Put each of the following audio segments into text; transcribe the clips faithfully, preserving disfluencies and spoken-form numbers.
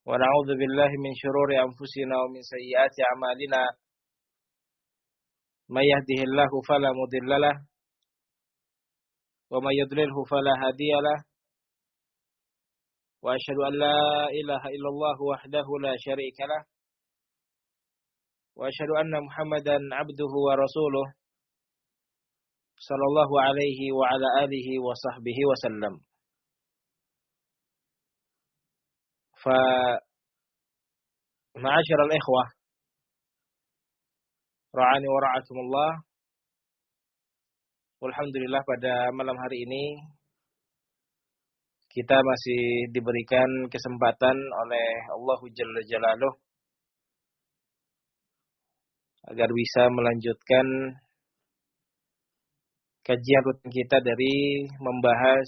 ونعوذ بالله من شرور أنفسنا ومن سيئات أعمالنا من يهده الله فلا مضل له ومن يضلله فلا هادي له وأشهد أن لا إله إلا الله وحده لا شريك له وأشهد أن محمدا عبده ورسوله صلى الله عليه وعلى آله وصحبه وسلم. فمعاشر الإخوة ra'ani wa ra'akumullah. Alhamdulillah pada malam hari ini kita masih diberikan kesempatan oleh Allah Jalla Jalaluh agar bisa melanjutkan kajian rutin kita dari membahas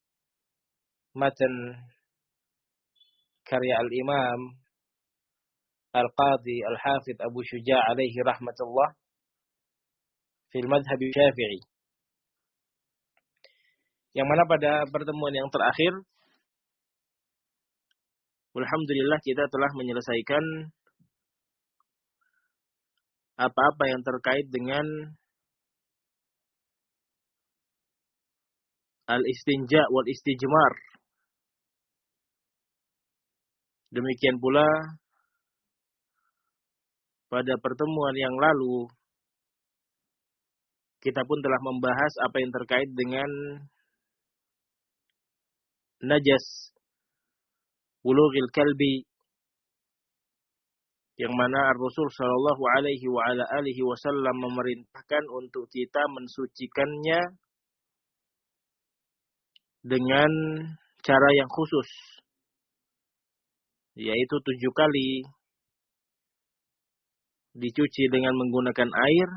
matan karya Al-Imam Al-Qadhi Al-Hafidh Abu Syuja' alaihi rahmatullah fil madhhab Syafi'i, yang mana pada pertemuan yang terakhir alhamdulillah kita telah menyelesaikan apa-apa yang terkait dengan al-istinja wal istijmar. Demikian pula pada pertemuan yang lalu kita pun telah membahas apa yang terkait dengan najas bulughil kalbi, yang mana Rasul sallallahu alaihi wa ala alihi wasallam memerintahkan untuk kita mensucikannya dengan cara yang khusus, yaitu tujuh kali dicuci dengan menggunakan air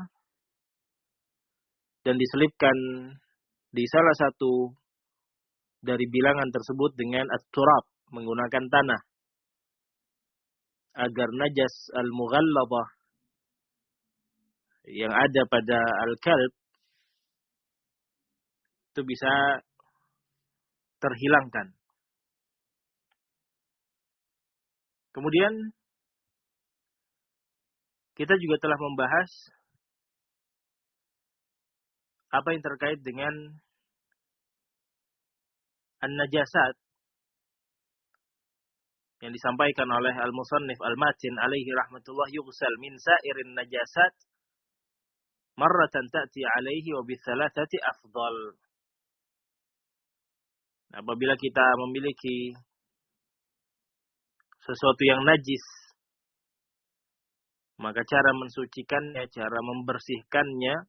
dan diselipkan di salah satu dari bilangan tersebut dengan at-turab, menggunakan tanah, agar najas al-mughalladhah yang ada pada al-kalb itu bisa terhilangkan. Kemudian kita juga telah membahas apa yang terkait dengan an-najasat yang disampaikan oleh al-musannif al-matin alaihi rahmatullah, yughsal min sa'irin najasat marratan ta'ti alaihi wa bithalathati afdal. Apabila kita memiliki sesuatu yang najis, maka cara mensucikannya, cara membersihkannya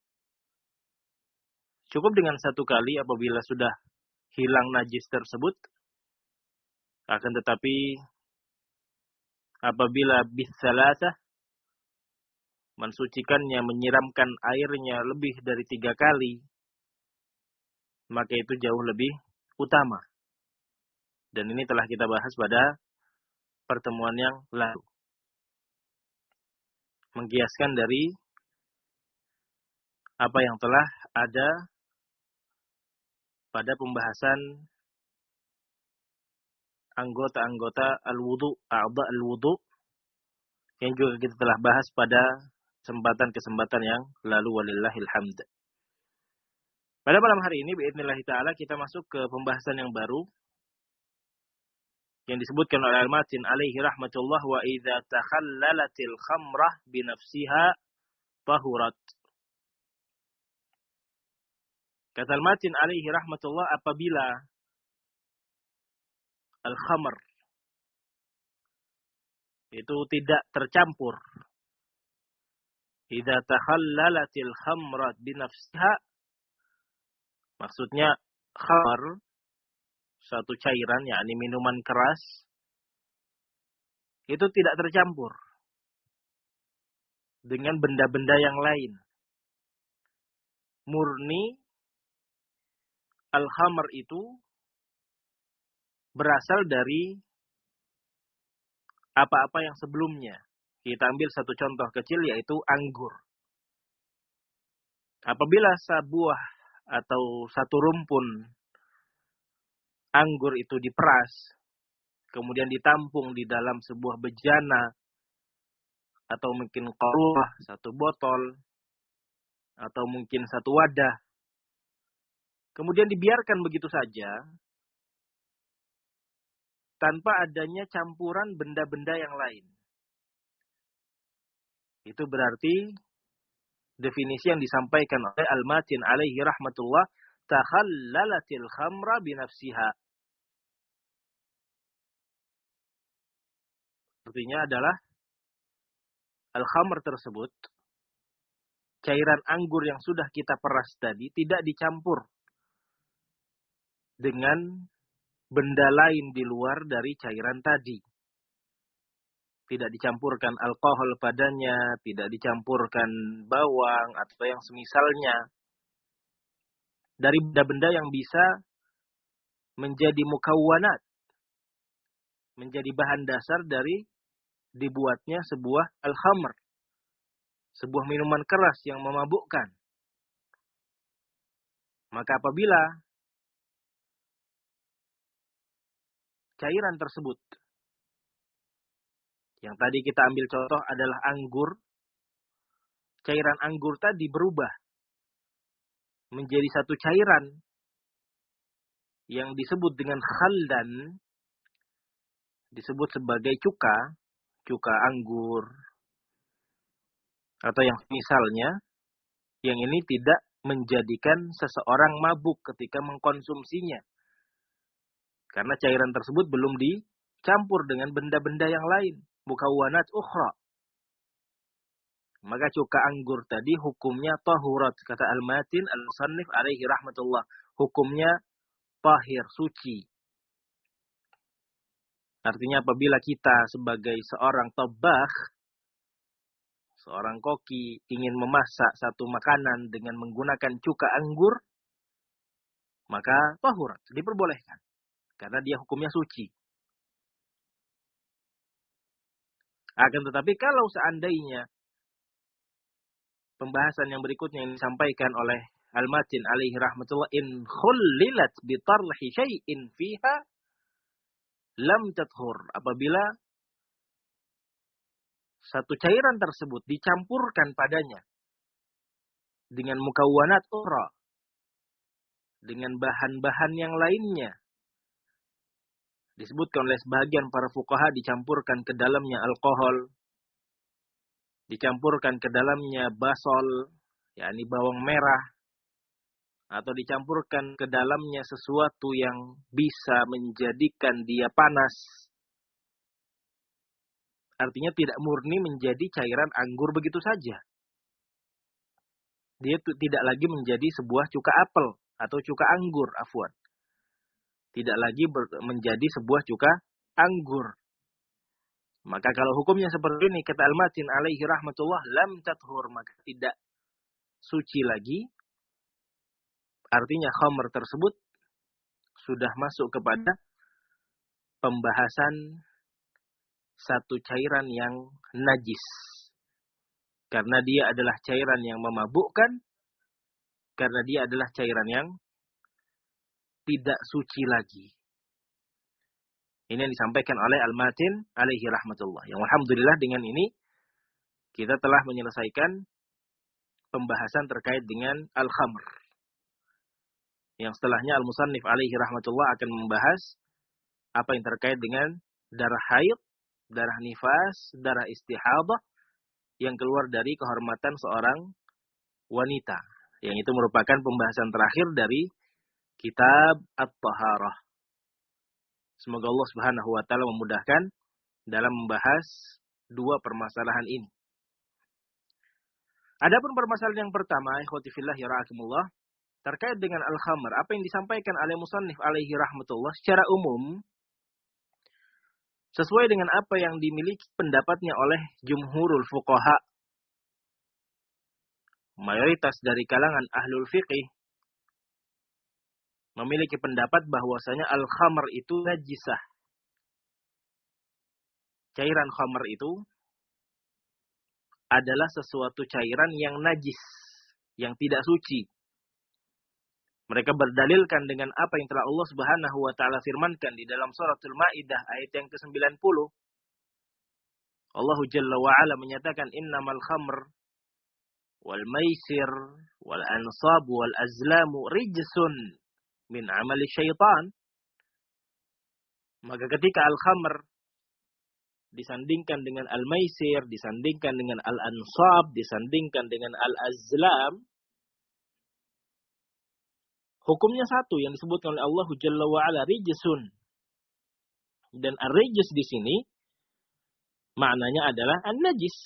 cukup dengan satu kali apabila sudah hilang najis tersebut. Akan tetapi apabila bisalatah, mensucikannya, menyiramkan airnya lebih dari tiga kali, maka itu jauh lebih utama. Dan ini telah kita bahas pada pertemuan yang lalu, mengkiaskan dari apa yang telah ada pada pembahasan anggota-anggota al-wudu, a'dha al-wudu, yang juga kita telah bahas pada kesempatan-kesempatan yang lalu, walillahil hamd. Pada malam hari ini biidznillah taala kita masuk ke pembahasan yang baru yang disebutkan oleh al-matin alaihi rahmatullah, wa idza takhallalatil khamrah binafsiha tahurat. Kata al-matin alaihi rahmatullah, apabila al-khamr itu tidak tercampur, idza takhallalatil khamrat binafsiha, maksudnya khamr satu cairan, yakni minuman keras, itu tidak tercampur dengan benda-benda yang lain. Murni al-khamr itu berasal dari apa-apa yang sebelumnya. Kita ambil satu contoh kecil, yaitu anggur. Apabila sebuah atau satu rumpun anggur itu diperas, kemudian ditampung di dalam sebuah bejana, atau mungkin qaruah, satu botol, atau mungkin satu wadah, kemudian dibiarkan begitu saja, tanpa adanya campuran benda-benda yang lain. Itu berarti definisi yang disampaikan oleh Al-Matin alaihi rahmatullah, takhallalatil khamra binafsiha. Artinya adalah al-khamr tersebut, cairan anggur yang sudah kita peras tadi, tidak dicampur dengan benda lain di luar dari cairan tadi. Tidak dicampurkan alkohol padanya, tidak dicampurkan bawang atau yang semisalnya. Dari benda-benda yang bisa menjadi mukawwanat, menjadi bahan dasar dari dibuatnya sebuah al-khamr, sebuah minuman keras yang memabukkan. Maka apabila cairan tersebut, yang tadi kita ambil contoh adalah anggur, cairan anggur tadi berubah menjadi satu cairan yang disebut dengan khaldan, disebut sebagai cuka, cuka anggur, atau yang misalnya, yang ini tidak menjadikan seseorang mabuk ketika mengkonsumsinya. Karena cairan tersebut belum dicampur dengan benda-benda yang lain, mukawwanat ukhra. Maka cuka anggur tadi hukumnya tahurat, kata Al-Matin Al-Musannif alaihi rahmatullah. Hukumnya tahir, suci. Artinya apabila kita sebagai seorang tabakh, seorang koki, ingin memasak satu makanan dengan menggunakan cuka anggur, maka tahurat, diperbolehkan. Karena dia hukumnya suci. Akan tetapi kalau seandainya pembahasan yang berikutnya yang disampaikan oleh Al-Matin alaihi rahmatullah, in khullilat bitarhi syai'in fiha lam tathur. Apabila satu cairan tersebut dicampurkan padanya dengan mukawwanat ukhra, dengan bahan-bahan yang lainnya, disebutkan oleh sebagian para fuqaha dicampurkan ke dalamnya alkohol, dicampurkan ke dalamnya basol, yakni bawang merah, atau dicampurkan ke dalamnya sesuatu yang bisa menjadikan dia panas. Artinya tidak murni menjadi cairan anggur begitu saja. Dia tidak lagi menjadi sebuah cuka apel atau cuka anggur, afwan. Tidak lagi menjadi sebuah cuka anggur. Maka kalau hukumnya seperti ini, kata Al-Matin alaihi rahmatullah, lam tathur, maka tidak suci lagi. Artinya khamr tersebut sudah masuk kepada pembahasan satu cairan yang najis. Karena dia adalah cairan yang memabukkan, karena dia adalah cairan yang tidak suci lagi. Ini yang disampaikan oleh Al-Matin alaihi rahmatullah. Yang alhamdulillah dengan ini kita telah menyelesaikan pembahasan terkait dengan al-khamr. Yang setelahnya Al-Musannif alaihi rahmatullah akan membahas apa yang terkait dengan darah haid, darah nifas, darah istihadah yang keluar dari kehormatan seorang wanita. Yang itu merupakan pembahasan terakhir dari kitab At-Taharah. Semoga Allah Subhanahu wa taala memudahkan dalam membahas dua permasalahan ini. Adapun permasalahan yang pertama, ikhwati fillah ya rahimakumullah, terkait dengan al-khamr, apa yang disampaikan oleh musannif alaihi rahmatullah secara umum sesuai dengan apa yang dimiliki pendapatnya oleh jumhurul fuqaha, mayoritas dari kalangan ahlul fiqih memiliki pendapat bahwasanya al-khamr itu najisah. Cairan khamr itu adalah sesuatu cairan yang najis, yang tidak suci. Mereka berdalilkan dengan apa yang telah Allah Subhanahu wa taala firmankan di dalam suratul Maidah ayat yang ke sembilan puluh. Allah Jalla wa Ala menyatakan innamal khamr wal maisir wal ansab wal azlamu rijsun min amali syaitan. Maka ketika al-khamr disandingkan dengan al-maisir, disandingkan dengan al-ansab, disandingkan dengan al-azlam, hukumnya satu yang disebutkan oleh Allah Jalla wa Ala, rijsun. Dan ar-rijs di sini maknanya adalah an-najis.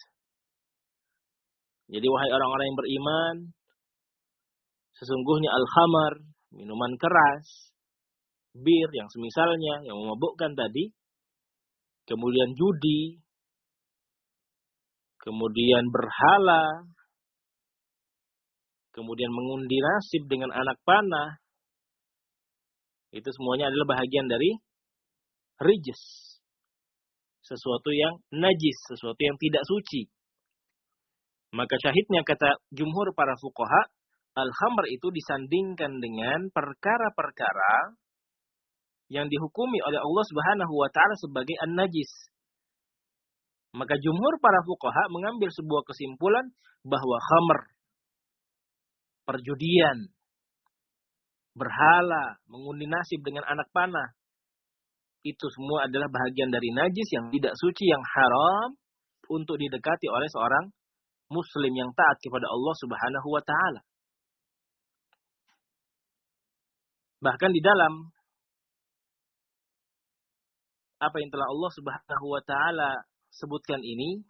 Jadi wahai orang-orang yang beriman, sesungguhnya al-khamar, minuman keras, bir yang semisalnya yang memabukkan tadi, kemudian judi, kemudian berhala, kemudian mengundi nasib dengan anak panah, itu semuanya adalah bahagian dari rijs, sesuatu yang najis, sesuatu yang tidak suci. Maka syahidnya kata jumhur para fuqaha, al-khamr itu disandingkan dengan perkara-perkara yang dihukumi oleh Allah Subhanahu wa taala sebagai an-najis. Maka jumhur para fuqaha mengambil sebuah kesimpulan bahwa khamr, perjudian, berhala, mengundi nasib dengan anak panah, itu semua adalah bahagian dari najis yang tidak suci, yang haram untuk didekati oleh seorang muslim yang taat kepada Allah Subhanahu wa taala. Bahkan di dalam apa yang telah Allah Subhanahu wa taala sebutkan ini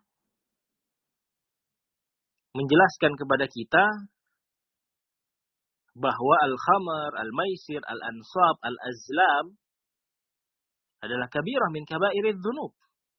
menjelaskan kepada kita bahwa al-khamar, al-maisir, al-ansab, al-azlam adalah kabirah min kabairidz dzunub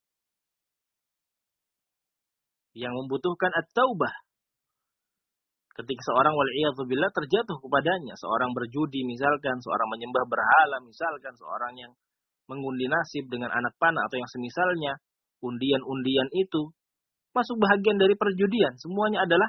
yang membutuhkan at-taubah. Ketika seorang wal'iyadzubillah terjatuh kepadanya, seorang berjudi misalkan, seorang menyembah berhala misalkan, seorang yang mengundi nasib dengan anak panah atau yang semisalnya, undian-undian itu masuk bahagian dari perjudian. Semuanya adalah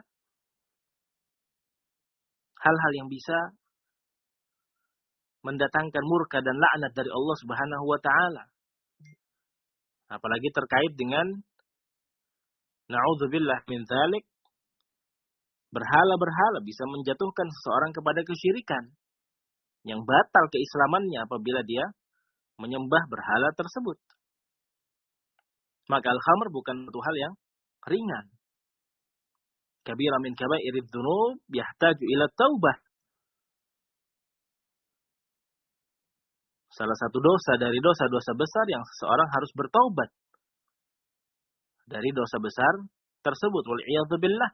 hal-hal yang bisa mendatangkan murka dan laknat dari Allah Subhanahu wa taala. Apalagi terkait dengan na'udzubillah min dzalik, berhala-berhala bisa menjatuhkan seseorang kepada kesyirikan yang batal keislamannya apabila dia menyembah berhala tersebut. Maka al-khamr bukan satu hal yang ringan. Kabira min kabairidz dzunub yahtaju ila taubah. Salah satu dosa dari dosa-dosa besar yang seseorang harus bertaubat dari dosa besar tersebut. Wal'iyadzubillah.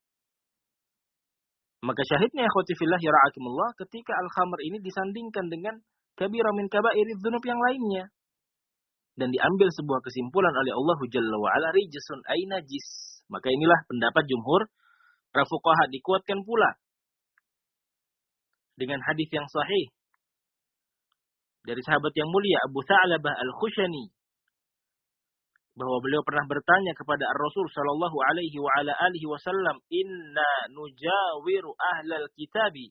Maka syahidnya ikhwati fillah yara'akumullah, ketika al-khamr ini disandingkan dengan kabira min kabairidz dzunub yang lainnya dan diambil sebuah kesimpulan oleh Allah Jalla wa Ala, rijsun ay najis. Maka inilah pendapat jumhur para fuqaha, dikuatkan pula dengan hadis yang sahih dari sahabat yang mulia Abu Tha'labah Al-Khushani, bahwa beliau pernah bertanya kepada Ar-Rasul sallallahu alaihi wa ala alihi wasallam, "Inna nujawiru ahlal kitabi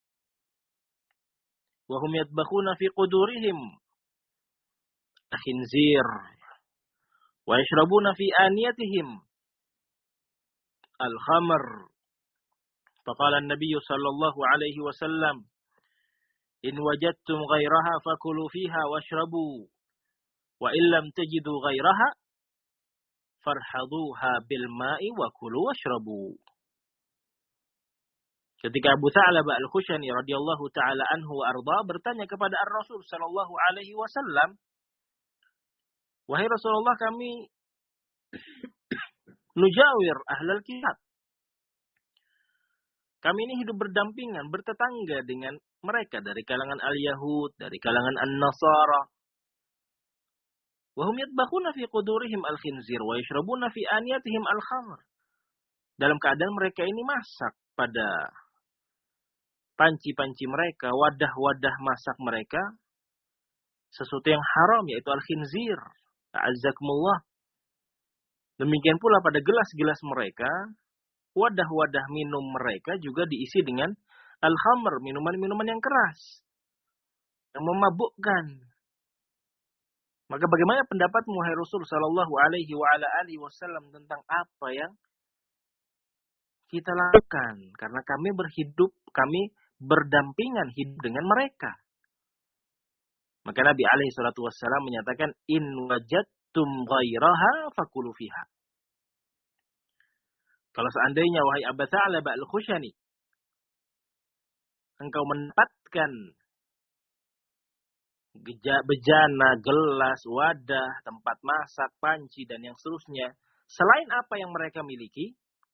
wa hum yatbakhuna fi qudurihim khinzir wa yashrabuna fi aniyatihim al-khamr." Faqala an-nabiy sallallahu alaihi wasallam, "In wajadtum ghairaha fakulu fiha washrabu wa illam tajidu ghairaha farhaduha bil ma'i wa kulu washrabu." Ketika Abu Tha'labah Al-Khushani radhiyallahu taala anhu arda bertanya kepada Ar-Rasul sallallahu alaihi wasallam, "Wahai Rasulullah, kami nujawir ahlal kitab. Kami ini hidup berdampingan, bertetangga dengan mereka dari kalangan al-Yahud, dari kalangan an-Nasara. Wa hum yatbakhuna fi qudurihim al-khinzir wa yashrabuna fi aniyatihim al-khamr." Dalam keadaan mereka ini masak pada panci-panci mereka, wadah-wadah masak mereka, sesuatu yang haram, yaitu al-khinzir. A'azzakumullah. Demikian pula pada gelas-gelas mereka, wadah-wadah minum mereka juga diisi dengan al-khamr, minuman-minuman yang keras, yang memabukkan. Maka bagaimana pendapatmu, wahai Rasul sallallahu alaihi wa ala alihi wasallam, tentang apa yang kita lakukan? Karena kami berhidup, kami berdampingan hidup dengan mereka. Maka Nabi alaihi salatu wassalam menyatakan, in wajadtum ghairaha fakulu fiha. Kalau seandainya, wahai Aba Tha'labah al-Khushani, engkau mendapatkan bejana, gelas, wadah, tempat masak, panci, dan yang seterusnya, selain apa yang mereka miliki,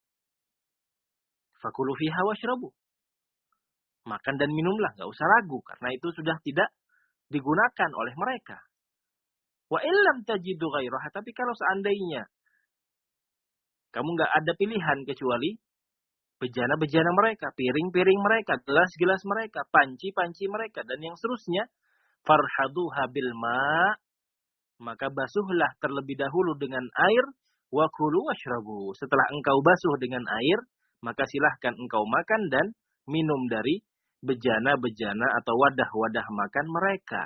fakulu fiha washrabu. Makan dan minumlah, nggak usah ragu, karena itu sudah tidak digunakan oleh mereka. Wa illam tajidu ghairaha, tapi kalau seandainya kamu nggak ada pilihan kecuali bejana-bejana mereka, piring-piring mereka, gelas-gelas mereka, panci-panci mereka, dan yang seterusnya, farhaduha bil ma', maka basuhlah terlebih dahulu dengan air, wa kulu washrabu. Setelah engkau basuh dengan air, maka silahkan engkau makan dan minum dari bejana-bejana atau wadah-wadah makan mereka.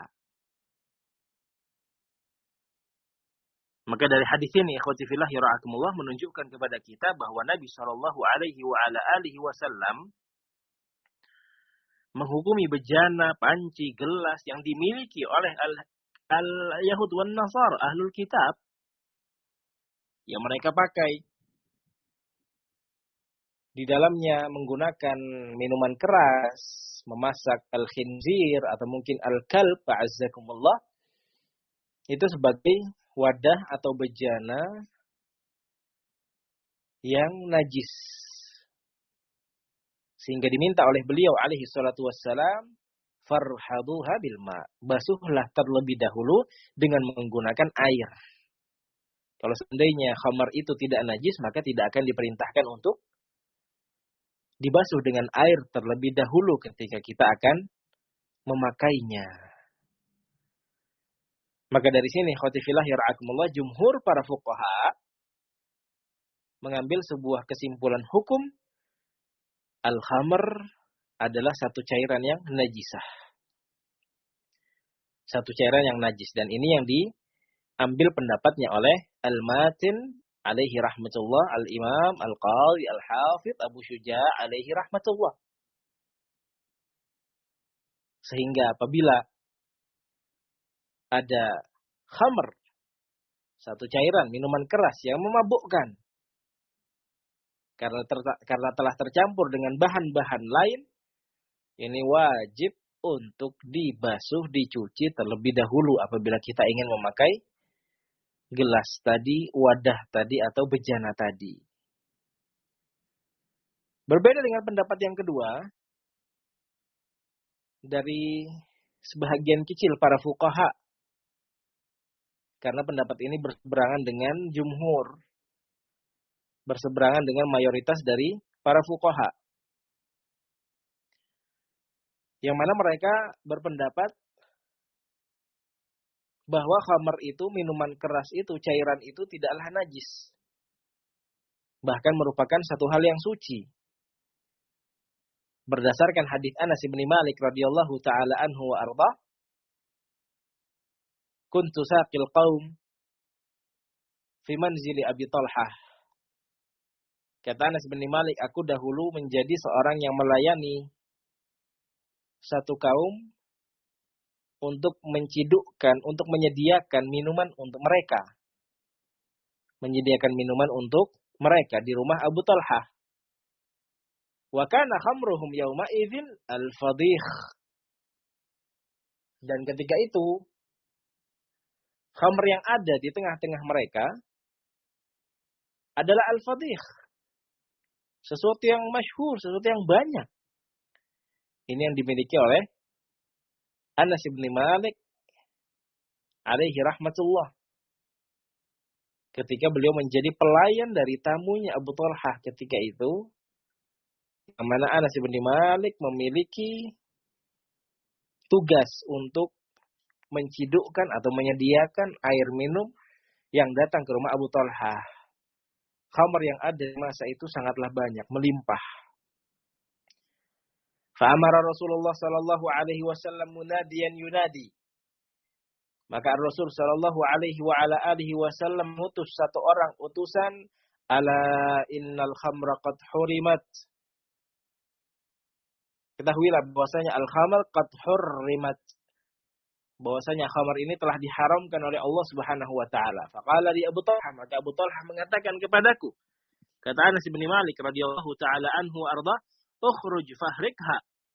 Maka dari hadis ini, ikhwati fillah yara'akumullah, menunjukkan kepada kita bahwa Nabi shallallahu alaihi wa ala alihi wasallam menghukumi bejana, panci, gelas yang dimiliki oleh al-Yahud wan Nasar, ahlul kitab, yang mereka pakai di dalamnya menggunakan minuman keras, memasak al-khinzir atau mungkin al-kalb, a'azzakumullah, itu sebagai wadah atau bejana yang najis. Sehingga diminta oleh beliau alaihi salatu wassalam, farhaduha bil ma', basuhlah terlebih dahulu dengan menggunakan air. Kalau seandainya khamar itu tidak najis, maka tidak akan diperintahkan untuk dibasuh dengan air terlebih dahulu ketika kita akan memakainya. Maka dari sini, ikhwati fillah yara'akumullah, jumhur para fuqaha mengambil sebuah kesimpulan hukum, al-khamr adalah satu cairan yang najisah. Satu cairan yang najis. Dan ini yang diambil pendapatnya oleh Al-Matin alaihi rahmatullah, Al-Imam, Al-Qadhi, Al-Hafidh, Abu Syuja' alaihi rahmatullah. Sehingga apabila ada khamr, satu cairan, minuman keras yang memabukkan, karena, ter, karena telah tercampur dengan bahan-bahan lain, ini wajib untuk dibasuh, dicuci terlebih dahulu apabila kita ingin memakai gelas tadi, wadah tadi, atau bejana tadi. Berbeda dengan pendapat yang kedua, dari sebahagian kecil para fuqaha, karena pendapat ini berseberangan dengan jumhur, berseberangan dengan mayoritas dari para fuqaha, yang mana mereka berpendapat bahwa khamar itu, minuman keras itu, cairan itu tidaklah najis, bahkan merupakan satu hal yang suci. Berdasarkan hadis Anas bin Malik radhiyallahu taala anhu wa arda, kuntu saqil qaum fi manzili Abi Talhah. Kata Anas bin Malik, aku dahulu menjadi seorang yang melayani satu kaum untuk mencidukkan, untuk menyediakan minuman untuk mereka. Menyediakan minuman untuk mereka di rumah Abu Talhah. Wa kana khamruhum yawma idzin al-fadhikh. Dan ketika itu, khamr yang ada di tengah-tengah mereka adalah al-fadhikh. Sesuatu yang masyhur, sesuatu yang banyak. Ini yang dimiliki oleh Anas bin Malik alaihi rahmatullah. Ketika beliau menjadi pelayan dari tamunya Abu Talhah ketika itu, yang mana Anas bin Malik memiliki tugas untuk mencidukkan atau menyediakan air minum yang datang ke rumah Abu Talhah. Khamr yang ada di masa itu sangatlah banyak, melimpah. Fa'amara Rasulullah sallallahu alaihi wasallam munadiyan yunadi. Maka Rasul sallallahu alaihi wa ala alihi wasallam mengutus satu orang utusan, ala innal khamra qad hurimat. Ketahuilah bahwasanya al-khamr qad hurrimat. Bahwasanya khamar ini telah diharamkan oleh Allah Subhanahu wa taala. Faqala li Abu Talhah, maka Abu Talhah mengatakan kepadaku, kata Anas bin Malik radhiyallahu taala anhu arda, ukhruj fahrikha.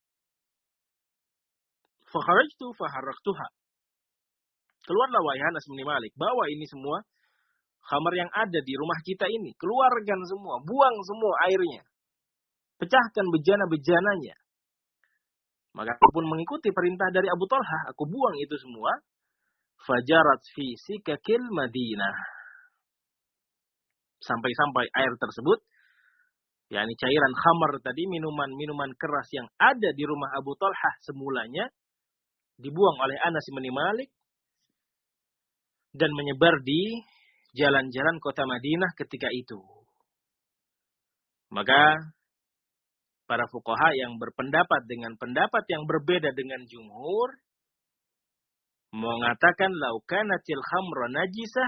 Fakharajtu faharraktuha. Keluarlah wahai Anas bin Malik, bawa ini semua khamar yang ada di rumah kita ini, keluarkan semua, buang semua airnya. Pecahkan bejana-bejananya. Maka aku pun mengikuti perintah dari Abu Talhah, aku buang itu semua. Fajarat fi sikakil Madinah. Sampai-sampai air tersebut, yakni cairan khamar tadi, minuman-minuman keras yang ada di rumah Abu Talhah semulanya, dibuang oleh Anas bin Malik dan menyebar di jalan-jalan kota Madinah ketika itu. Maka para fuqaha yang berpendapat dengan pendapat yang berbeda dengan jumhur mengatakan lau kanatil khamra najisah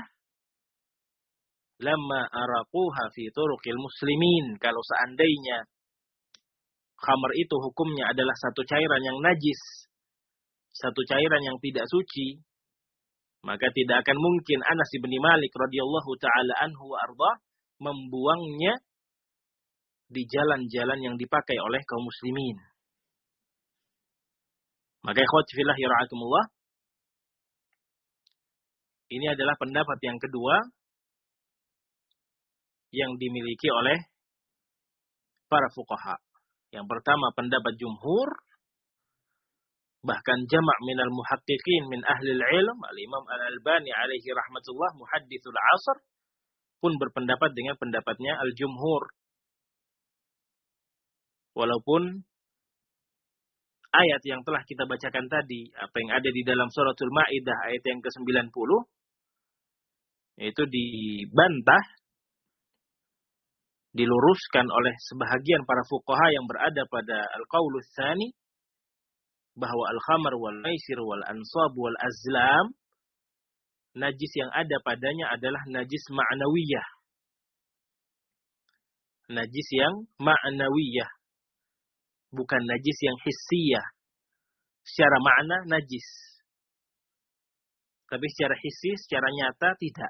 lamma araquha fi turuqil muslimin. Kalau seandainya khamar itu hukumnya adalah satu cairan yang najis, satu cairan yang tidak suci, maka tidak akan mungkin Anas bin Malik radhiyallahu taala anhu wa arda membuangnya di jalan-jalan yang dipakai oleh kaum muslimin. Maka ikhwati fillah yara'akumullah, ini adalah pendapat yang kedua yang dimiliki oleh para fuqaha. Yang pertama pendapat jumhur, bahkan jama' minal muhaqqiqin min ahli al-ilm, al-Imam Al-Albani alaihi rahmatullah, muhaddithul asr, pun berpendapat dengan pendapatnya al-jumhur. Walaupun ayat yang telah kita bacakan tadi, apa yang ada di dalam suratul Maidah ayat yang ke sembilan puluh, itu dibantah, diluruskan oleh sebahagian para fuqaha yang berada pada al-qaulus tsani, bahwa al-khamar wal maisir wal ansab wal azlam, najis yang ada padanya adalah najis ma'nawiyah. Najis yang ma'nawiyah. Bukan najis yang hissiyah. Secara makna najis. Tapi secara hissi, secara nyata tidak.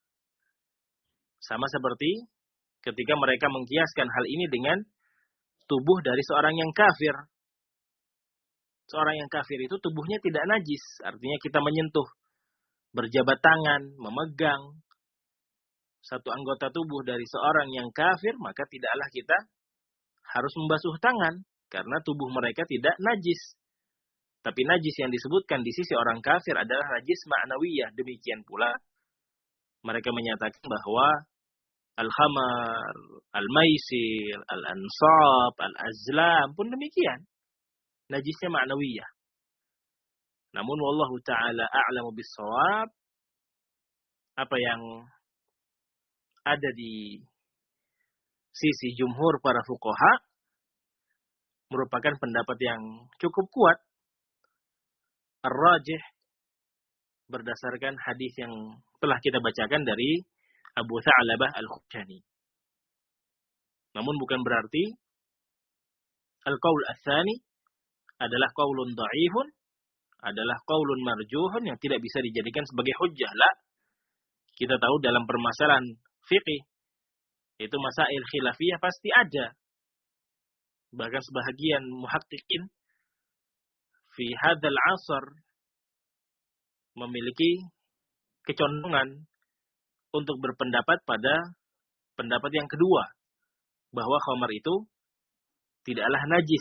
Sama seperti ketika mereka mengkiaskan hal ini dengan tubuh dari seorang yang kafir. Seorang yang kafir itu tubuhnya tidak najis. Artinya kita menyentuh, berjabat tangan, memegang satu anggota tubuh dari seorang yang kafir, maka tidaklah kita harus membasuh tangan. Karena tubuh mereka tidak najis. Tapi najis yang disebutkan di sisi orang kafir adalah najis ma'nawiyah. Demikian pula mereka menyatakan bahwa al-khamar, al-maisir, al-ansab, al-azlam pun demikian. Najisnya ma'nawiyah. Namun wallahu ta'ala a'lamu bis-shawab, apa yang ada di sisi jumhur para fuqaha merupakan pendapat yang cukup kuat, ar-rajih, berdasarkan hadis yang telah kita bacakan dari Abu Tha'labah al-Khujani. Namun bukan berarti al-qaul ats-tsani adalah qaulun dha'ifun, adalah qaulun marjuhun yang tidak bisa dijadikan sebagai hujjah. La. Kita tahu dalam permasalahan fiqih itu masail khilafiyah pasti ada. Bahkan sebahagian muhaqqiqin fi hadzal 'asr memiliki kecondongan untuk berpendapat pada pendapat yang kedua, bahwa khamar itu tidaklah najis.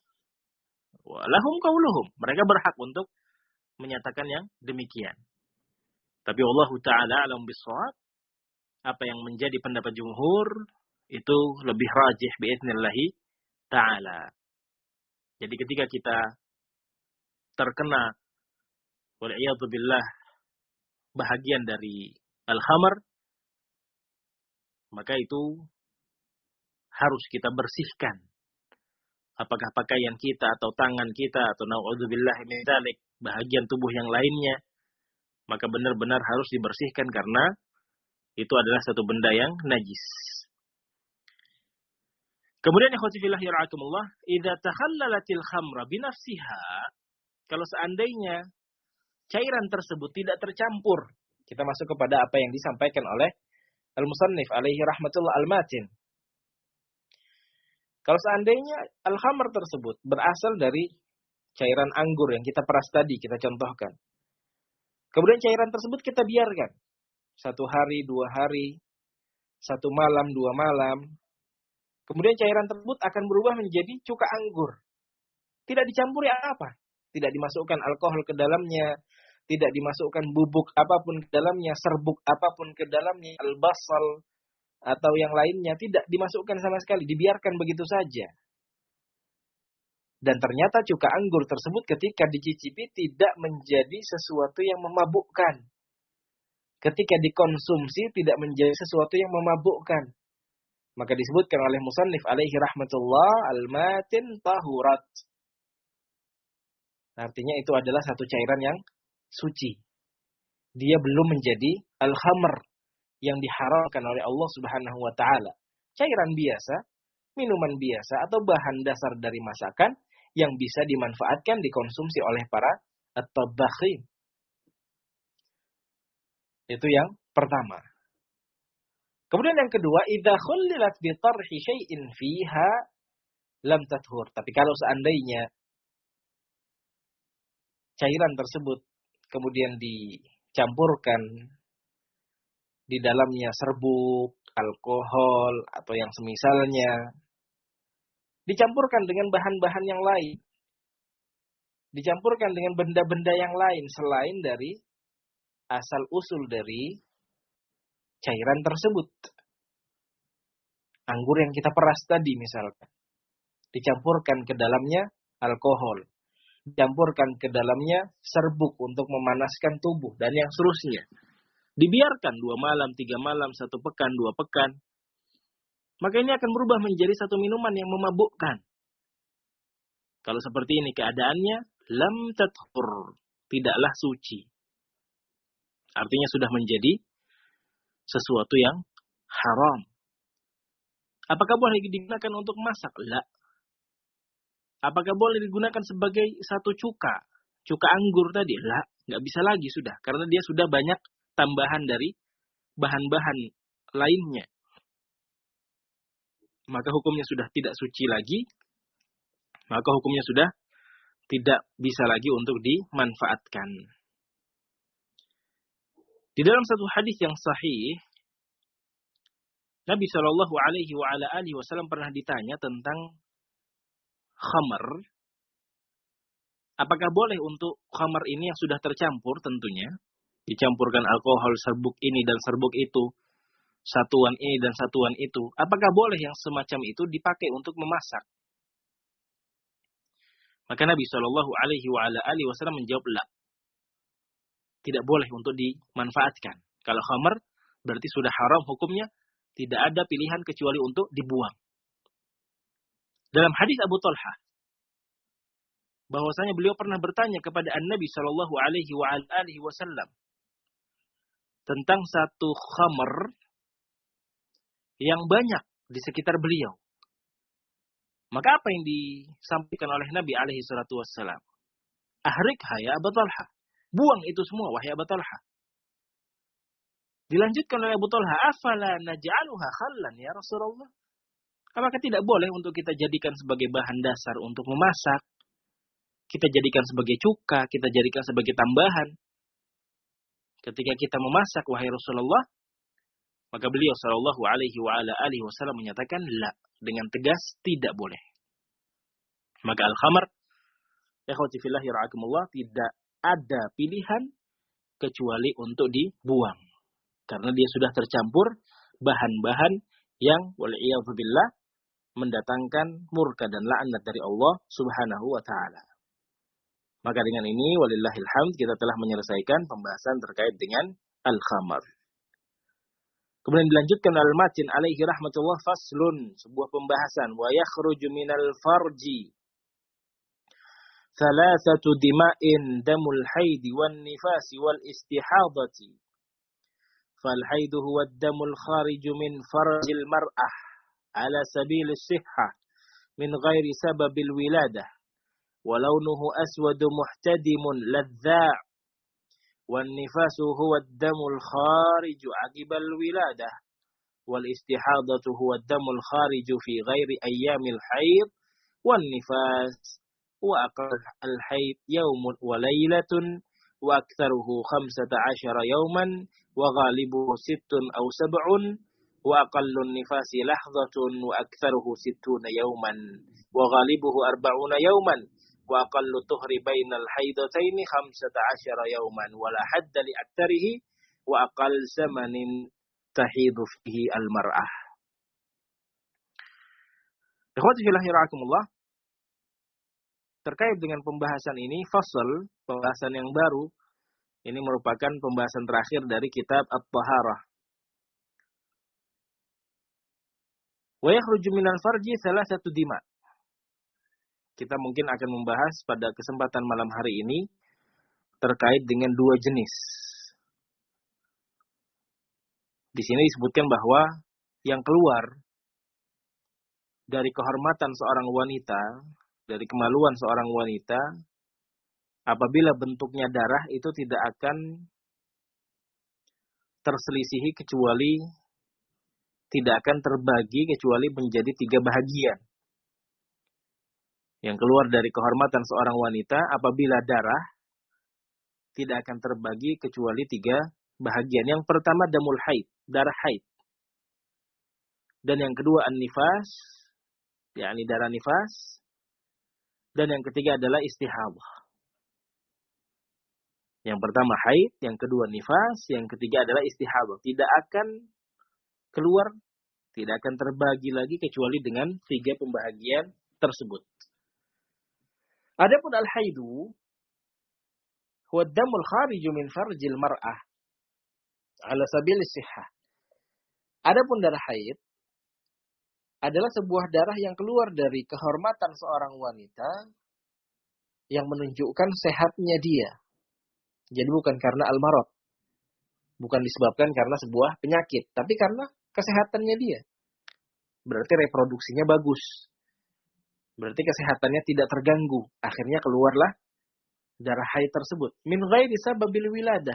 Walahum qauluhum, mereka berhak untuk menyatakan yang demikian. Tapi Allah Ta'ala alam bis-shawab, apa yang menjadi pendapat jumhur itu lebih rajih bi'idznillah Ta'ala. Jadi ketika kita terkena wal'iyadzu billah bahagian dari al-khamar, maka itu harus kita bersihkan apakah pakaian kita atau tangan kita atau naudzubillah min dzalik, bahagian tubuh yang lainnya, maka benar-benar harus dibersihkan karena itu adalah satu benda yang najis. Kemudian ikhwati fillah yarhakumullah, idza takhallalatil khamra binafsiha, kalau seandainya cairan tersebut tidak tercampur, kita masuk kepada apa yang disampaikan oleh al-musannif alaihi rahmatullah al-matin. Kalau seandainya al-khamr tersebut berasal dari cairan anggur yang kita peras tadi, kita contohkan. Kemudian cairan tersebut kita biarkan satu hari, dua hari, satu malam, dua malam. Kemudian cairan tersebut akan berubah menjadi cuka anggur. Tidak dicampuri apa? Tidak dimasukkan alkohol ke dalamnya, tidak dimasukkan bubuk apapun ke dalamnya, serbuk apapun ke dalamnya, al-basal atau yang lainnya, tidak dimasukkan sama sekali, dibiarkan begitu saja. Dan ternyata cuka anggur tersebut ketika dicicipi tidak menjadi sesuatu yang memabukkan. Ketika dikonsumsi tidak menjadi sesuatu yang memabukkan. Maka disebutkan oleh musannif alaihi rahmatullah al-matin tahurat. Artinya itu adalah satu cairan yang suci. Dia belum menjadi al-khamr yang diharamkan oleh Allah Subhanahu wa taala. Cairan biasa, minuman biasa atau bahan dasar dari masakan yang bisa dimanfaatkan dikonsumsi oleh para at-tabakhin. Itu yang pertama. Kemudian yang kedua, idza khullilat bi tarhi syai'in fiha lam tathur. Tapi kalau seandainya cairan tersebut kemudian dicampurkan di dalamnya serbuk, alkohol atau yang semisalnya, dicampurkan dengan bahan-bahan yang lain, dicampurkan dengan benda-benda yang lain selain dari asal usul dari cairan tersebut. Anggur yang kita peras tadi misalkan, dicampurkan ke dalamnya alkohol, dicampurkan ke dalamnya serbuk untuk memanaskan tubuh, dan yang seterusnya. Dibiarkan dua malam, tiga malam, satu pekan, dua pekan. Maka ini akan berubah menjadi satu minuman yang memabukkan. Kalau seperti ini keadaannya, lam tathur, tidaklah suci. Artinya sudah menjadi sesuatu yang haram. Apakah boleh digunakan untuk masak? La. Apakah boleh digunakan sebagai satu cuka? Cuka anggur tadi? La. Nggak bisa lagi sudah. Karena dia sudah banyak tambahan dari bahan-bahan lainnya. Maka hukumnya sudah tidak suci lagi. Maka hukumnya sudah tidak bisa lagi untuk dimanfaatkan. Di dalam satu hadis yang sahih, Nabi Shallallahu Alaihi wa ala alihi Wasallam pernah ditanya tentang khamar. Apakah boleh untuk khamar ini yang sudah tercampur tentunya, dicampurkan alkohol, serbuk ini dan serbuk itu, satuan ini dan satuan itu, apakah boleh yang semacam itu dipakai untuk memasak? Maka Nabi Shallallahu Alaihi wa ala alihi Wasallam menjawab, la. Tidak boleh untuk dimanfaatkan. Kalau khamar berarti sudah haram hukumnya, tidak ada pilihan kecuali untuk dibuang. Dalam hadis Abu Talha, bahwasanya beliau pernah bertanya kepada An-Nabi Shallallahu Alaihi wa ala alihi Wasallam tentang satu khamar yang banyak di sekitar beliau. Maka apa yang disampaikan oleh Nabi alaihi salatu wassalam? Ahrikha ya Abu Talha. Buang itu semua, wahai Abu Talha. Dilanjutkan oleh Abu Talha, afala naj'aluha khallan ya Rasulullah? Apakah tidak boleh untuk kita jadikan sebagai bahan dasar untuk memasak? Kita jadikan sebagai cuka, kita jadikan sebagai tambahan. Ketika kita memasak, wahai Rasulullah, maka beliau sallallahu alaihi wa ala alihi wasallam menyatakan la, dengan tegas tidak boleh. Maka al-khamar, ikhwati fillah yarhakumullah, tidak ada pilihan kecuali untuk dibuang. Karena dia sudah tercampur bahan-bahan yang wal'iyadzubillah mendatangkan murka dan laknat dari Allah Subhanahu wa taala. Maka dengan ini walillahil hamd kita telah menyelesaikan pembahasan terkait dengan al-khamar. Kemudian dilanjutkan al-matin alaihi rahmatullah faslun, sebuah pembahasan, wa yakhruju minal farji thalathatu dima'in damul haidi wan nifasi wal istihadati. Fal haidu huwa ad-damul khariju min farjil mar'ah ala sabilis sihhah min ghairi sababil wiladah wa launuhu aswadu muhtadimun ladza' wan nifasu huwa ad-damul khariju 'aqibal wiladah wal istihadatu huwa ad-damul khariju fi ghairi ayyamil haid wan nifas wa aqall al-haid yawmun wa laylatun wa aktsaruhu khamsata 'asyara yawman wa ghalibuhu sittun aw sab'un wa aqallun nifasi lahzatun wa aktsaruhu sittuna yawman wa ghalibuhu arba'una yawman wa aqallu tuhri bainal haidataini khamsata 'asyara yawman wa la hadda li aktsarihi wa aqall zamanin tahidu fihi al-mar'ah. Ikhwati fillah rahimakumullah, terkait dengan pembahasan ini, fasal, pembahasan yang baru, ini merupakan pembahasan terakhir dari kitab At-Taharah. Wa yakhruju minal farji thalathatu dima. Kita mungkin akan membahas pada kesempatan malam hari ini terkait dengan dua jenis. Di sini disebutkan bahwa yang keluar dari kehormatan seorang wanita, dari kemaluan seorang wanita, apabila bentuknya darah itu tidak akan terselisihi kecuali, tidak akan terbagi kecuali menjadi tiga bahagian. Yang keluar dari kehormatan seorang wanita apabila darah tidak akan terbagi kecuali tiga bahagian. Yang pertama damul haid, darah haid. Dan yang kedua an-nifas, yakni darah nifas. Dan yang ketiga adalah istihadah. Yang pertama haid, yang kedua nifas, yang ketiga adalah istihadah. Tidak akan keluar, tidak akan terbagi lagi kecuali dengan tiga pembahagian tersebut. Adapun al-haidu huwa ad-damul khariju min farjil mar'ah ala sabilis sihhah. Adapun darah haid adalah sebuah darah yang keluar dari kehormatan seorang wanita yang menunjukkan sehatnya dia. Jadi bukan karena al-marad. Bukan disebabkan karena sebuah penyakit, tapi karena kesehatannya dia. Berarti reproduksinya bagus. Berarti kesehatannya tidak terganggu. Akhirnya keluarlah darah haid tersebut. Min ghairi sababil wiladah.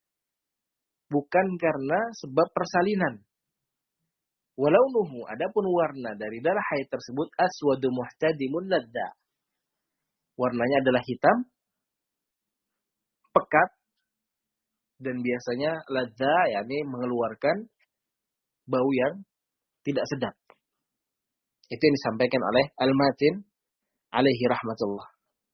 Bukan karena sebab persalinan. Walaunuhu, adapun warna dari darah haid tersebut aswadu muhtadimun ladza. Warnanya adalah hitam, pekat, dan biasanya ladza, yakni mengeluarkan bau yang tidak sedap. Itu yang disampaikan oleh Al-Matin alaihi rahmatullah.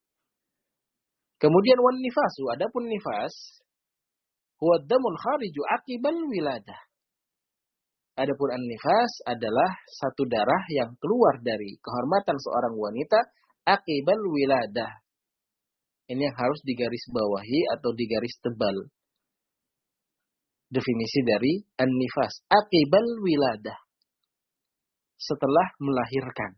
Kemudian wan nifasu, adapun nifas huwa damul khariju aqibal wiladah. Adapun an-nifas adalah satu darah yang keluar dari kehormatan seorang wanita aqibal wiladah. Ini yang harus digaris bawahi atau digaris tebal. Definisi dari an-nifas, aqibal wiladah. Setelah melahirkan.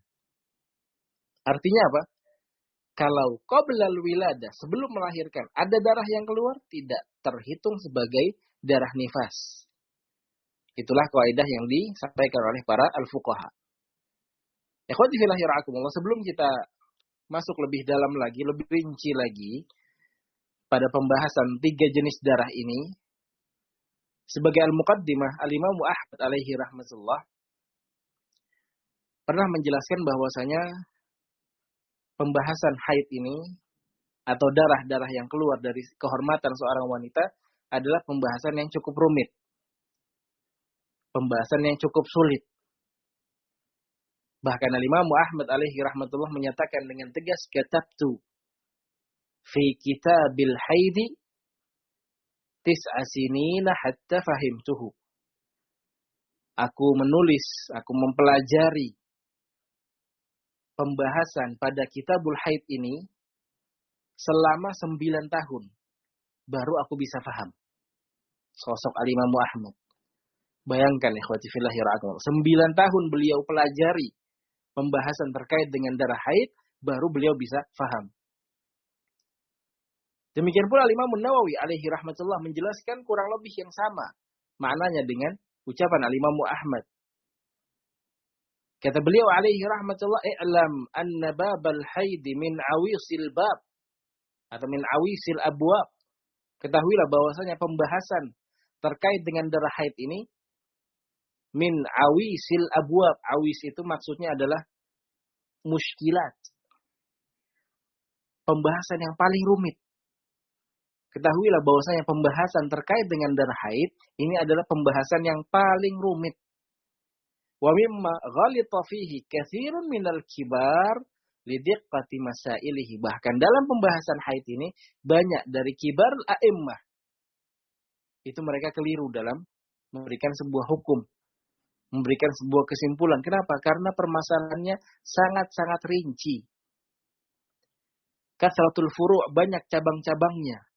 Artinya apa? Kalau qoblal wiladah, sebelum melahirkan, ada darah yang keluar, tidak terhitung sebagai darah nifas. Itulah kaidah yang disampaikan oleh para al-fuqaha. Ikhwati fillah yarhamukumullah, sebelum kita masuk lebih dalam lagi, lebih rinci lagi pada pembahasan tiga jenis darah ini, sebagai al-muqaddimah, al-Imam Ahmad alaihi rahmatullah pernah menjelaskan bahwasanya pembahasan haid ini atau darah-darah yang keluar dari kehormatan seorang wanita adalah pembahasan yang cukup rumit. Pembahasan yang cukup sulit. Bahkan Imam Ahmad alaihi rahmatullah menyatakan dengan tegas, katabtu fi kitabil haidi tis'a sinina hatta fahimtuhu. Aku menulis, aku mempelajari pembahasan pada kitabul haid ini selama sembilan tahun. Baru aku bisa paham sosok Al-Imam Ahmad. Bayangkan ikhwati fillah ya ra'akumullah. Sembilan tahun beliau pelajari pembahasan terkait dengan darah haid, baru beliau bisa faham. Demikian pula Imam Nawawi alaihi rahmatullah menjelaskan kurang lebih yang sama maknanya dengan ucapan Al-Imam Ahmad. Kata beliau alaihi rahmatullah, "I'lam anna babal haid min awisil bab," atau min awisil abwab. Ketahuilah bahwasanya pembahasan terkait dengan darah haid ini min awisil abwab. Awis itu maksudnya adalah muskilat. Pembahasan yang paling rumit. Ketahuilah bahwasanya pembahasan terkait dengan darah haid ini adalah pembahasan yang paling rumit. Wa mimma ghalita fihi katsirun minal kibar lidiqqati masailihi. Bahkan dalam pembahasan haid ini banyak dari kibar a'immah itu mereka keliru dalam memberikan sebuah hukum, memberikan sebuah kesimpulan. Kenapa? Karena permasalahannya sangat-sangat rinci. Kathratul furu', banyak cabang-cabangnya.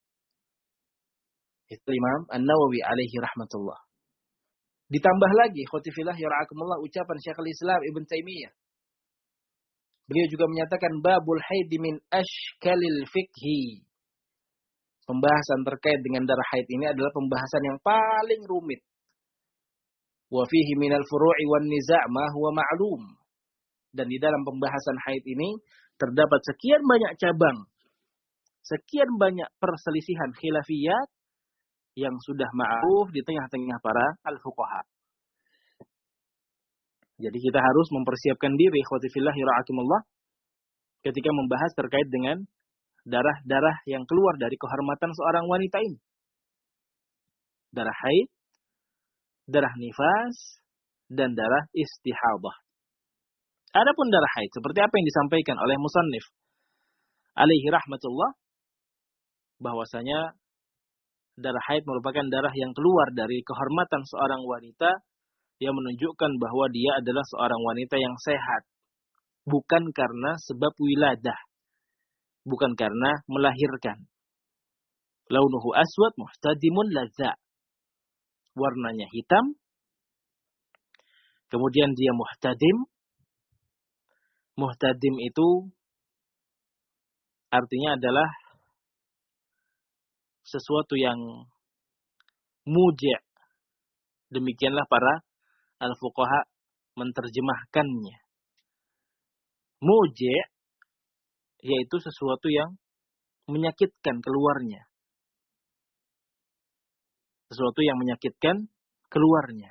Itu Imam An-Nawawi alaihi rahmatullah. Ditambah lagi, khotifillah yara'akumullah, ucapan Syekhul Islam Ibn Taimiyah. Beliau juga menyatakan babul haid min ashkalil fikhi. Pembahasan terkait dengan darah haid ini adalah pembahasan yang paling rumit. Wa fihi minal furu'i wan niza' ma huwa ma'lum. Dan di dalam pembahasan haid ini terdapat sekian banyak cabang, sekian banyak perselisihan khilafiyat yang sudah ma'ruf di tengah-tengah para al-fuqaha. Jadi kita harus mempersiapkan diri khotifillah yara'akumullah ketika membahas terkait dengan darah-darah yang keluar dari kehormatan seorang wanita ini. Darah haid, darah nifas, dan darah istihadah. Adapun darah haid, seperti apa yang disampaikan oleh musannif alaihi rahmatullah, bahwasanya darah haid merupakan darah yang keluar dari kehormatan seorang wanita yang menunjukkan bahwa dia adalah seorang wanita yang sehat. Bukan karena sebab wiladah. Bukan karena melahirkan. Launuhu aswad muhtadimun ladza. Warnanya hitam. Kemudian dia muhtadim. Muhtadim itu artinya adalah sesuatu yang muji'. Demikianlah para al-fuqaha menerjemahkannya. Muji' yaitu sesuatu yang menyakitkan keluarnya. Sesuatu yang menyakitkan keluarnya.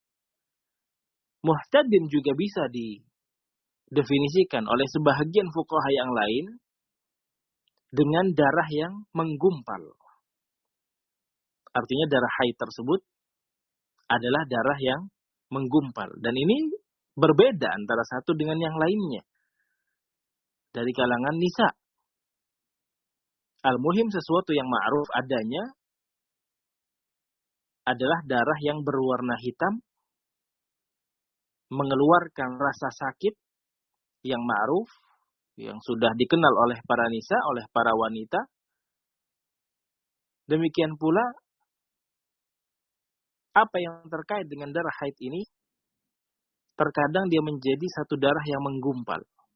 Muhtadim juga bisa didefinisikan oleh sebahagian fuqaha yang lain dengan darah yang menggumpal. Artinya darah haid tersebut adalah darah yang menggumpal. Dan ini berbeda antara satu dengan yang lainnya. Dari kalangan nisa. Al-muhim sesuatu yang ma'ruf adanya adalah darah yang berwarna hitam, mengeluarkan rasa sakit yang ma'ruf, yang sudah dikenal oleh para nisa, oleh para wanita. Demikian pula apa yang terkait dengan darah haid ini, terkadang dia menjadi satu darah yang menggumpal.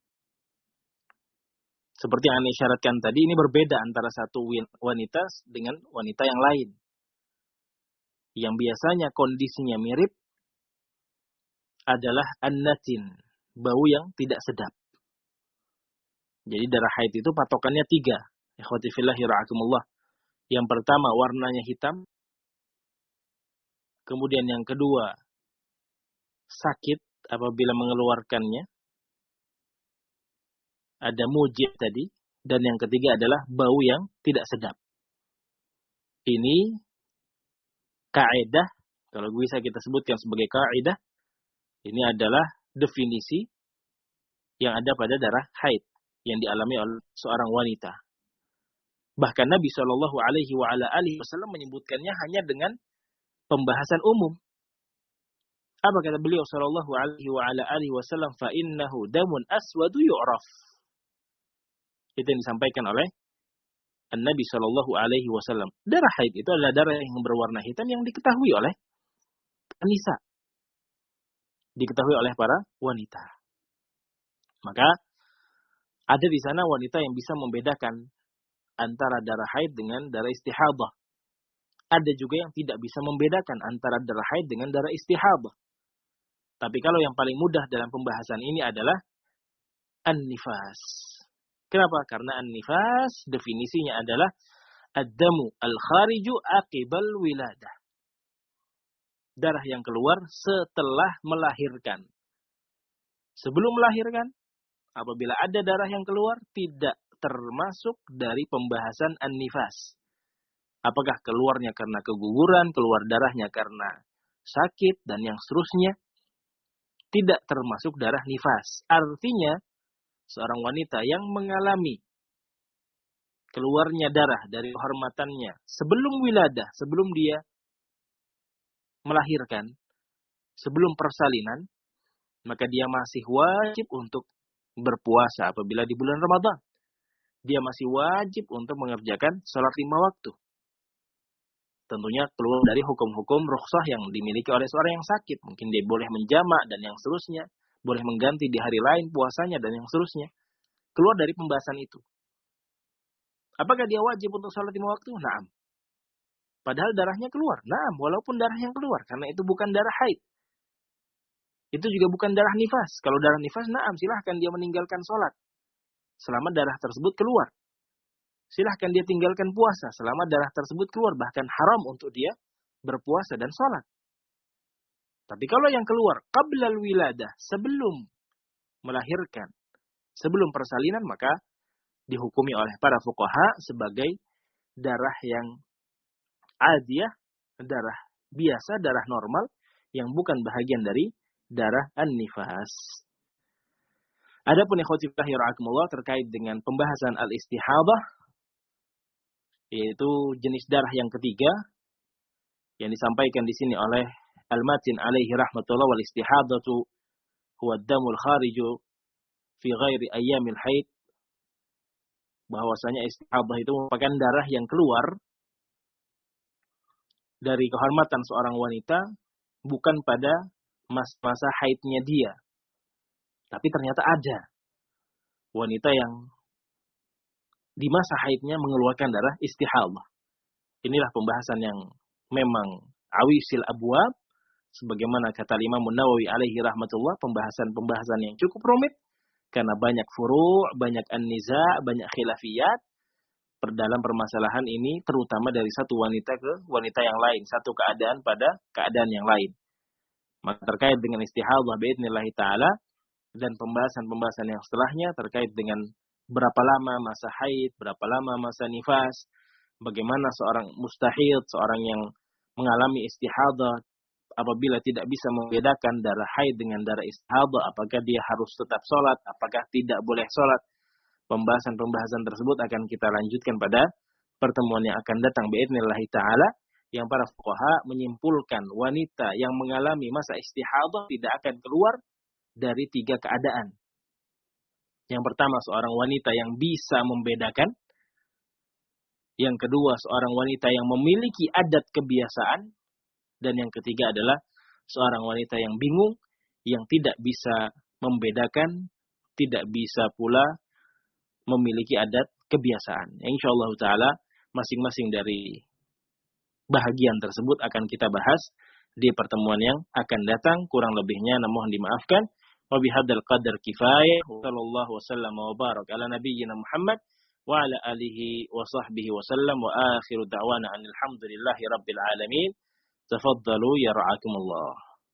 Seperti yang Anda isyaratkan tadi, ini berbeda antara satu wanita dengan wanita yang lain. Yang biasanya kondisinya mirip adalah an-natin, bau yang tidak sedap. Jadi darah haid itu patokannya tiga. Ikhwati fillah yara'akumullah. Yang pertama warnanya hitam. Kemudian yang kedua, sakit apabila mengeluarkannya. Ada mujib tadi. Dan yang ketiga adalah bau yang tidak sedap. Ini kaidah, kalau bisa kita sebutkan sebagai kaidah, ini adalah definisi yang ada pada darah haid yang dialami oleh seorang wanita. Bahkan Nabi shallallahu alaihi wasallam menyebutkannya hanya dengan pembahasan umum. Apa kata beliau sallallahu alaihi wasallam? Fa innahu damun aswadu yu'raf. Itu yang disampaikan oleh Nabi sallallahu alaihi wasallam. Darah haid itu adalah darah yang berwarna hitam yang diketahui oleh nisa. Diketahui oleh para wanita. Maka ada di sana wanita yang bisa membedakan antara darah haid dengan darah istihadah. Ada juga yang tidak bisa membedakan antara darah haid dengan darah istihadah. Tapi kalau yang paling mudah dalam pembahasan ini adalah an-nifas. Kenapa? Karena an-nifas definisinya adalah ad-damu al-khariju aqibal wiladah. Darah yang keluar setelah melahirkan. Sebelum melahirkan, apabila ada darah yang keluar, tidak termasuk dari pembahasan an-nifas. Apakah keluarnya karena keguguran, keluar darahnya karena sakit, dan yang seterusnya. Tidak termasuk darah nifas. Artinya, seorang wanita yang mengalami keluarnya darah dari kehormatannya sebelum wiladah, sebelum dia melahirkan, sebelum persalinan, maka dia masih wajib untuk berpuasa apabila di bulan Ramadan. Dia masih wajib untuk mengerjakan sholat lima waktu. Tentunya keluar dari hukum-hukum rukhsah yang dimiliki oleh seorang yang sakit. Mungkin dia boleh menjamak dan yang seterusnya. Boleh mengganti di hari lain puasanya dan yang seterusnya. Keluar dari pembahasan itu. Apakah dia wajib untuk sholat lima waktu? Naam. Padahal darahnya keluar. Naam, walaupun darah yang keluar. Karena itu bukan darah haid. Itu juga bukan darah nifas. Kalau darah nifas, naam, silahkan dia meninggalkan sholat. Selama darah tersebut keluar. Silahkan dia tinggalkan puasa selama darah tersebut keluar. Bahkan haram untuk dia berpuasa dan sholat. Tapi kalau yang keluar qablal wiladah, sebelum melahirkan, sebelum persalinan, maka dihukumi oleh para fuqaha sebagai darah yang adiyah, darah biasa, darah normal, yang bukan bahagian dari darah an-nifas. Adapun ikhwati fillah rahimakumullah terkait dengan pembahasan al-istihadah, yaitu jenis darah yang ketiga yang disampaikan di sini oleh Al-Matin alaihi rahmatullah, wal istihadatu huwa ad-damul khariju fi ghairi ayyamil haid, bahwasanya istihadah itu merupakan darah yang keluar dari kehormatan seorang wanita bukan pada masa haidnya dia, tapi ternyata ada wanita yang di masa haidnya mengeluarkan darah istihadah. Inilah pembahasan yang memang awisil abwab, sebagaimana kata Imam Nawawi alaihi rahmatullah, pembahasan-pembahasan yang cukup rumit karena banyak furu', banyak an-niza', banyak khilafiyat dalam permasalahan ini, terutama dari satu wanita ke wanita yang lain, satu keadaan pada keadaan yang lain. Maka terkait dengan istihadah biidznillah taala dan pembahasan-pembahasan yang setelahnya terkait dengan berapa lama masa haid, berapa lama masa nifas, bagaimana seorang mustahid, seorang yang mengalami istihadah, apabila tidak bisa membedakan darah haid dengan darah istihadah, apakah dia harus tetap sholat, apakah tidak boleh sholat. Pembahasan-pembahasan tersebut akan kita lanjutkan pada pertemuan yang akan datang biidznillah taala, yang para fuqaha menyimpulkan wanita yang mengalami masa istihadah tidak akan keluar dari tiga keadaan. Yang pertama, seorang wanita yang bisa membedakan. Yang kedua, seorang wanita yang memiliki adat kebiasaan. Dan yang ketiga adalah seorang wanita yang bingung, yang tidak bisa membedakan, tidak bisa pula memiliki adat kebiasaan. Insyaallah ta'ala, masing-masing dari bahagian tersebut akan kita bahas di pertemuan yang akan datang. Kurang lebihnya mohon dimaafkan. Wa bihadzal qadar kifayah. Sallallahu wasallam wa barak ala nabiyyina Muhammad wa ala alihi wa sahbihi wasallam, wa akhiru da'wana alhamdulillahi rabbil alamin. Tafaddalu ya ra'akumullah.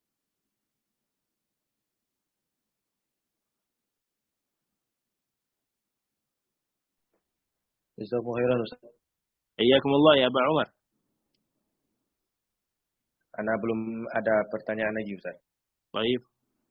Jazakumullah khairan Ustaz. Iyyakumullah ya Aba Umar. Ana belum ada pertanyaan lagi Ustaz. Baik.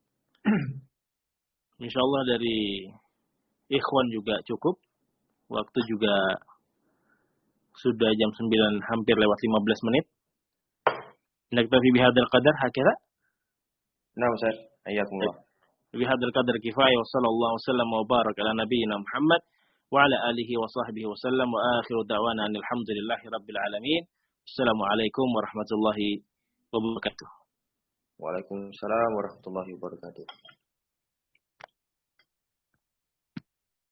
Insyaallah dari ikhwan juga cukup. Waktu juga sudah jam sembilan hampir lewat lima belas menit. Naktafi bihadzal qadar hakira. Nah Ustaz, ayyakumullah. Bihadzal qadar kifayah, wa sallallahu wasallam wa barak ala nabiyyina Muhammad wa ala alihi wa sahbihi wasallam, wa akhiru da'wana alhamdulillahi rabbil alamin. Assalamualaikum warahmatullahi wabarakatuh. Waalaikumsalam warahmatullahi wabarakatuh.